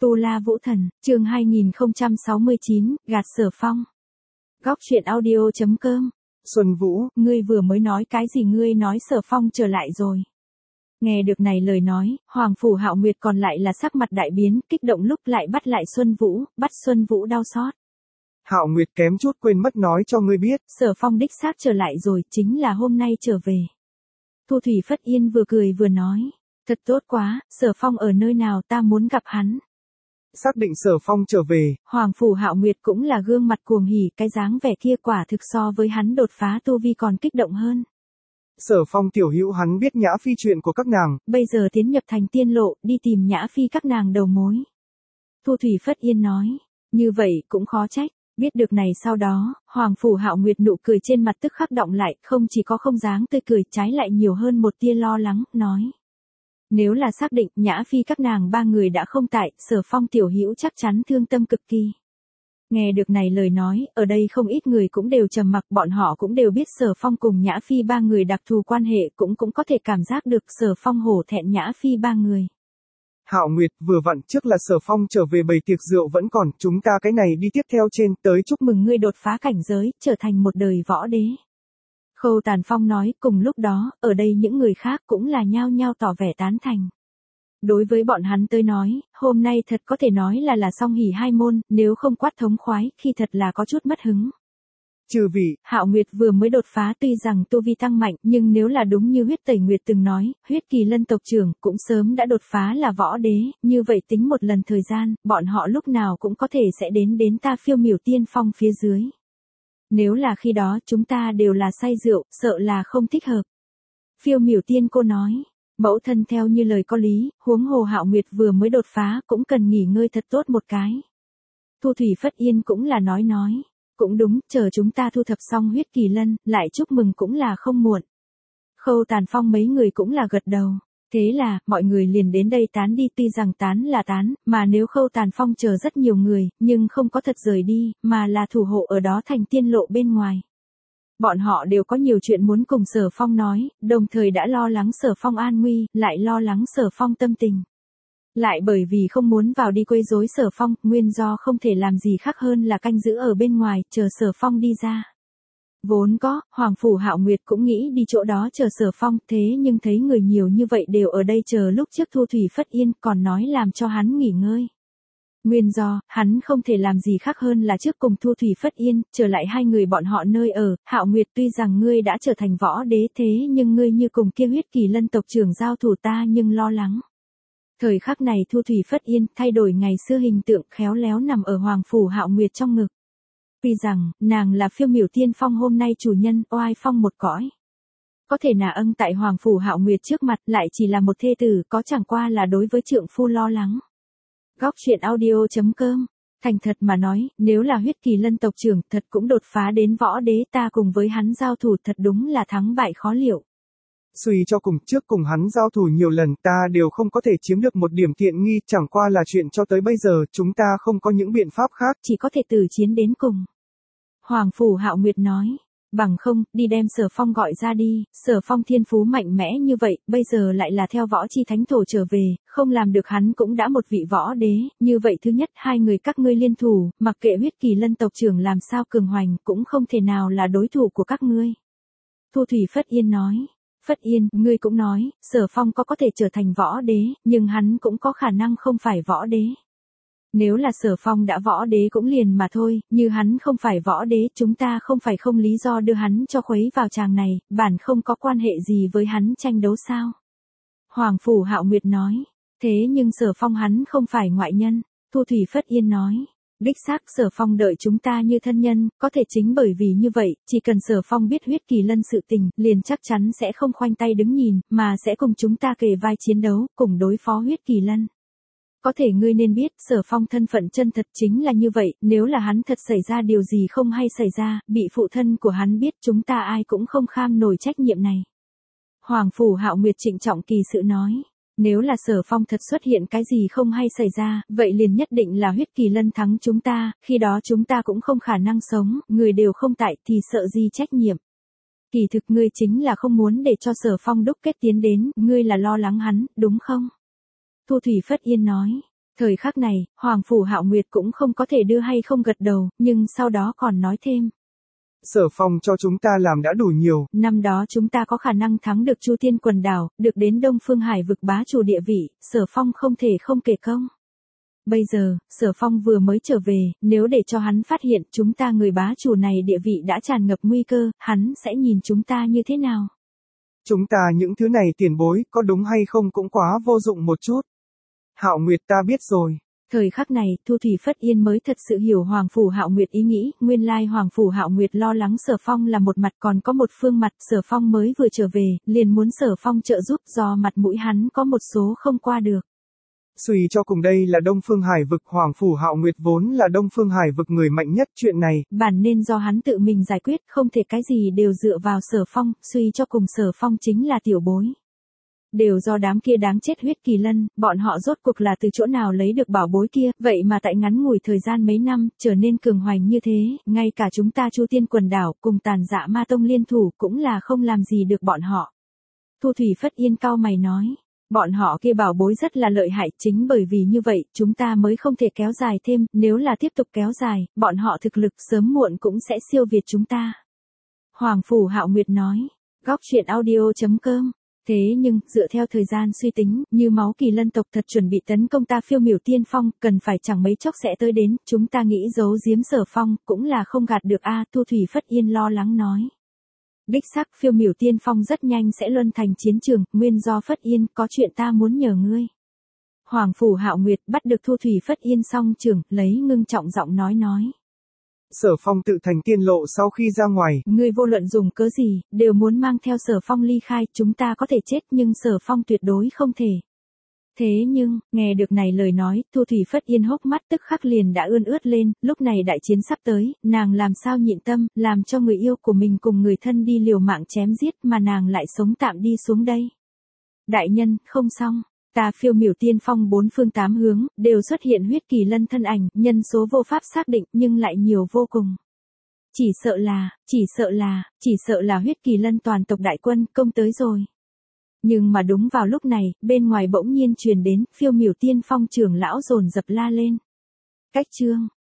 Tu La Vũ Thần, chương 2069, gạt Sở Phong. Góc truyện audio.com. Xuân Vũ, Ngươi vừa mới nói cái gì? Ngươi nói Sở Phong trở lại rồi. Nghe được này lời nói, Hoàng Phủ Hạo Nguyệt còn lại là sắc mặt đại biến, kích động lúc lại bắt lại Xuân Vũ, bắt Xuân Vũ đau xót. Hạo Nguyệt kém chút quên mất nói cho ngươi biết. Sở Phong đích xác trở lại rồi, chính là hôm nay trở về. Thu Thủy Phất Yên vừa cười vừa nói. Thật tốt quá, Sở Phong ở nơi nào, ta muốn gặp hắn. Xác định Sở Phong trở về. Hoàng Phủ Hạo Nguyệt cũng là gương mặt cuồng hỉ, cái dáng vẻ kia quả thực so với hắn đột phá tu vi còn kích động hơn. Sở Phong tiểu hữu hắn biết Nhã Phi chuyện của các nàng. Bây giờ tiến nhập thành tiên lộ, đi tìm Nhã Phi các nàng đầu mối. Thu Thủy Phất Yên nói, như vậy cũng khó trách. Biết được này sau đó, Hoàng Phủ Hạo Nguyệt nụ cười trên mặt tức khắc đọng lại, không chỉ có không dáng tươi cười, trái lại nhiều hơn một tia lo lắng, nói. Nếu là xác định Nhã Phi các nàng ba người đã không tại, Sở Phong tiểu hữu chắc chắn thương tâm cực kỳ. Nghe được này lời nói, ở đây không ít người cũng đều trầm mặc, bọn họ cũng đều biết Sở Phong cùng Nhã Phi ba người đặc thù quan hệ, cũng có thể cảm giác được Sở Phong hổ thẹn Nhã Phi ba người. Hạo Nguyệt, vừa vặn trước là Sở Phong trở về bầy tiệc rượu vẫn còn, chúng ta cái này đi tiếp theo trên, tới chúc mừng ngươi đột phá cảnh giới, trở thành một đời võ đế. Khâu Tàn Phong nói, cùng lúc đó, ở đây những người khác cũng là nhao nhao tỏ vẻ tán thành. Đối với bọn hắn tới nói, hôm nay thật có thể nói là song hỉ hai môn, nếu không quát thống khoái, khi thật là có chút mất hứng. Chư vị, Hạo Nguyệt vừa mới đột phá tuy rằng tu vi tăng mạnh, nhưng nếu là đúng như Huyết Tẩy Nguyệt từng nói, Huyết Kỳ Lân tộc trưởng cũng sớm đã đột phá là võ đế, như vậy tính một lần thời gian, bọn họ lúc nào cũng có thể sẽ đến ta Phiêu Miểu Tiên Phong phía dưới. Nếu là khi đó chúng ta đều là say rượu, sợ là không thích hợp. Phiêu Miểu Tiên cô nói, mẫu thân theo như lời có lý, huống hồ Hạo Nguyệt vừa mới đột phá cũng cần nghỉ ngơi thật tốt một cái. Thu Thủy Phất Yên cũng là nói. Cũng đúng, chờ chúng ta thu thập xong Huyết Kỳ Lân, lại chúc mừng cũng là không muộn. Khâu Tàn Phong mấy người cũng là gật đầu. Thế là, mọi người liền đến đây tán đi, tuy rằng tán là tán, mà nếu Khâu Tàn Phong chờ rất nhiều người, nhưng không có thật rời đi, mà là thủ hộ ở đó thành tiên lộ bên ngoài. Bọn họ đều có nhiều chuyện muốn cùng Sở Phong nói, đồng thời đã lo lắng Sở Phong an nguy, lại lo lắng Sở Phong tâm tình. Lại bởi vì không muốn vào đi quấy rối Sở Phong, nguyên do không thể làm gì khác hơn là canh giữ ở bên ngoài, chờ Sở Phong đi ra. Vốn có, Hoàng Phủ Hạo Nguyệt cũng nghĩ đi chỗ đó chờ Sở Phong, thế nhưng thấy người nhiều như vậy đều ở đây chờ lúc trước Thu Thủy Phất Yên, còn nói làm cho hắn nghỉ ngơi. Nguyên do, hắn không thể làm gì khác hơn là trước cùng Thu Thủy Phất Yên, trở lại hai người bọn họ nơi ở. Hạo Nguyệt, tuy rằng ngươi đã trở thành võ đế thế nhưng ngươi như cùng kia Huyết Kỳ Lân tộc trưởng giao thủ ta nhưng lo lắng. Thời khắc này Thu Thủy Phất Yên thay đổi ngày xưa hình tượng, khéo léo nằm ở Hoàng Phủ Hạo Nguyệt trong ngực. Tuy rằng, nàng là Phiêu Miểu Tiên Phong hôm nay chủ nhân, oai phong một cõi. Có thể nà âng tại Hoàng Phủ Hạo Nguyệt trước mặt lại chỉ là một thê tử, có chẳng qua là đối với trượng phu lo lắng. Góc truyện audio.com. Thành thật mà nói, nếu là Huyết Kỳ Lân tộc trưởng thật cũng đột phá đến võ đế, ta cùng với hắn giao thủ thật đúng là thắng bại khó liệu. Suy cho cùng, trước cùng hắn giao thủ nhiều lần ta đều không có thể chiếm được một điểm tiện nghi, chẳng qua là chuyện cho tới bây giờ chúng ta không có những biện pháp khác. Chỉ có thể từ chiến đến cùng. Hoàng Phủ Hạo Nguyệt nói, bằng không, đi đem Sở Phong gọi ra đi, Sở Phong thiên phú mạnh mẽ như vậy, bây giờ lại là theo võ chi thánh thổ trở về, không làm được hắn cũng đã một vị võ đế, như vậy thứ nhất hai người các ngươi liên thủ, mặc kệ Huyết Kỳ Lân tộc trưởng làm sao cường hoành, cũng không thể nào là đối thủ của các ngươi. Thu Thủy Phất Yên nói. Phất Yên, ngươi cũng nói, Sở Phong có thể trở thành võ đế, nhưng hắn cũng có khả năng không phải võ đế. Nếu là Sở Phong đã võ đế cũng liền mà thôi, như hắn không phải võ đế, chúng ta không phải không lý do đưa hắn cho khuấy vào tràng này, bản không có quan hệ gì với hắn tranh đấu sao. Hoàng Phủ Hạo Nguyệt nói, thế nhưng Sở Phong hắn không phải ngoại nhân, Thu Thủy Phất Yên nói. Đích xác Sở Phong đợi chúng ta như thân nhân, có thể chính bởi vì như vậy, chỉ cần Sở Phong biết Huyết Kỳ Lân sự tình, liền chắc chắn sẽ không khoanh tay đứng nhìn, mà sẽ cùng chúng ta kề vai chiến đấu, cùng đối phó Huyết Kỳ Lân. Có thể ngươi nên biết, Sở Phong thân phận chân thật chính là như vậy, nếu là hắn thật xảy ra điều gì không hay xảy ra, bị phụ thân của hắn biết chúng ta ai cũng không kham nổi trách nhiệm này. Hoàng Phủ Hạo Nguyệt trịnh trọng kỳ sự nói. Nếu là Sở Phong thật xuất hiện cái gì không hay xảy ra, vậy liền nhất định là Huyết Kỳ Lân thắng chúng ta, khi đó chúng ta cũng không khả năng sống, người đều không tại thì sợ gì trách nhiệm. Kỳ thực ngươi chính là không muốn để cho Sở Phong đúc kết tiến đến, ngươi là lo lắng hắn, đúng không? Thu Thủy Phất Yên nói, Thời khắc này, Hoàng Phủ Hạo Nguyệt cũng không có thể đưa hay không gật đầu, nhưng sau đó còn nói thêm. Sở Phong cho chúng ta làm đã đủ nhiều. Năm đó chúng ta có khả năng thắng được Chu Tiên quần đảo, được đến Đông Phương Hải vực bá chủ địa vị, Sở Phong không thể không kể công. Bây giờ, Sở Phong vừa mới trở về, nếu để cho hắn phát hiện chúng ta người bá chủ này địa vị đã tràn ngập nguy cơ, hắn sẽ nhìn chúng ta như thế nào? Chúng ta những thứ này tiền bối, có đúng hay không cũng quá vô dụng một chút. Hạo Nguyệt ta biết rồi. Thời khắc này, Thu Thủy Phất Yên mới thật sự hiểu Hoàng Phủ Hạo Nguyệt ý nghĩ, nguyên lai Hoàng Phủ Hạo Nguyệt lo lắng Sở Phong là một mặt còn có một phương mặt, Sở Phong mới vừa trở về, liền muốn Sở Phong trợ giúp do mặt mũi hắn có một số không qua được. Suy cho cùng đây là Đông Phương Hải vực, Hoàng Phủ Hạo Nguyệt vốn là Đông Phương Hải vực người mạnh nhất, chuyện này bản nên do hắn tự mình giải quyết, không thể cái gì đều dựa vào Sở Phong, suy cho cùng Sở Phong chính là tiểu bối. Đều do đám kia đáng chết huyết kỳ lân, bọn họ rốt cuộc là từ chỗ nào lấy được bảo bối kia, vậy mà tại ngắn ngủi thời gian mấy năm, trở nên cường hoành như thế, ngay cả chúng ta Chu Tiên quần đảo cùng Tàn Dạ Ma Tông liên thủ cũng là không làm gì được bọn họ. Thu Thủy Phất Yên cau mày nói, bọn họ kia bảo bối rất là lợi hại, chính bởi vì như vậy, chúng ta mới không thể kéo dài thêm, nếu là tiếp tục kéo dài, bọn họ thực lực sớm muộn cũng sẽ siêu việt chúng ta. Hoàng Phủ Hạo Nguyệt nói, góc truyện audio.com. Thế nhưng, dựa theo thời gian suy tính, như máu kỳ lân tộc thật chuẩn bị tấn công ta Phiêu Miểu Tiên Phong, cần phải chẳng mấy chốc sẽ tới đến, chúng ta nghĩ giấu giếm Sở Phong, cũng là không gạt được a. Thu Thủy Phất Yên lo lắng nói. Đích xác, Phiêu Miểu Tiên Phong rất nhanh sẽ luân thành chiến trường, nguyên do Phất Yên, có chuyện ta muốn nhờ ngươi. Hoàng Phủ Hạo Nguyệt bắt được Thu Thủy Phất Yên song trường, lấy ngưng trọng giọng nói. Sở Phong tự thành tiên lộ sau khi ra ngoài. Ngươi vô luận dùng cớ gì, đều muốn mang theo Sở Phong ly khai, chúng ta có thể chết nhưng Sở Phong tuyệt đối không thể. Thế nhưng, nghe được này lời nói, Thu Thủy Phất Yên hốc mắt tức khắc liền đã ươn ướt lên, lúc này đại chiến sắp tới, nàng làm sao nhịn tâm, làm cho người yêu của mình cùng người thân đi liều mạng chém giết mà nàng lại sống tạm đi xuống đây. Đại nhân, không xong. Ta Phiêu Miểu Tiên Phong bốn phương tám hướng, đều xuất hiện huyết kỳ lân thân ảnh, nhân số vô pháp xác định nhưng lại nhiều vô cùng. Chỉ sợ là huyết kỳ lân toàn tộc đại quân công tới rồi. Nhưng mà đúng vào lúc này, bên ngoài bỗng nhiên truyền đến, Phiêu Miểu Tiên Phong trưởng lão dồn dập la lên. Cách chương.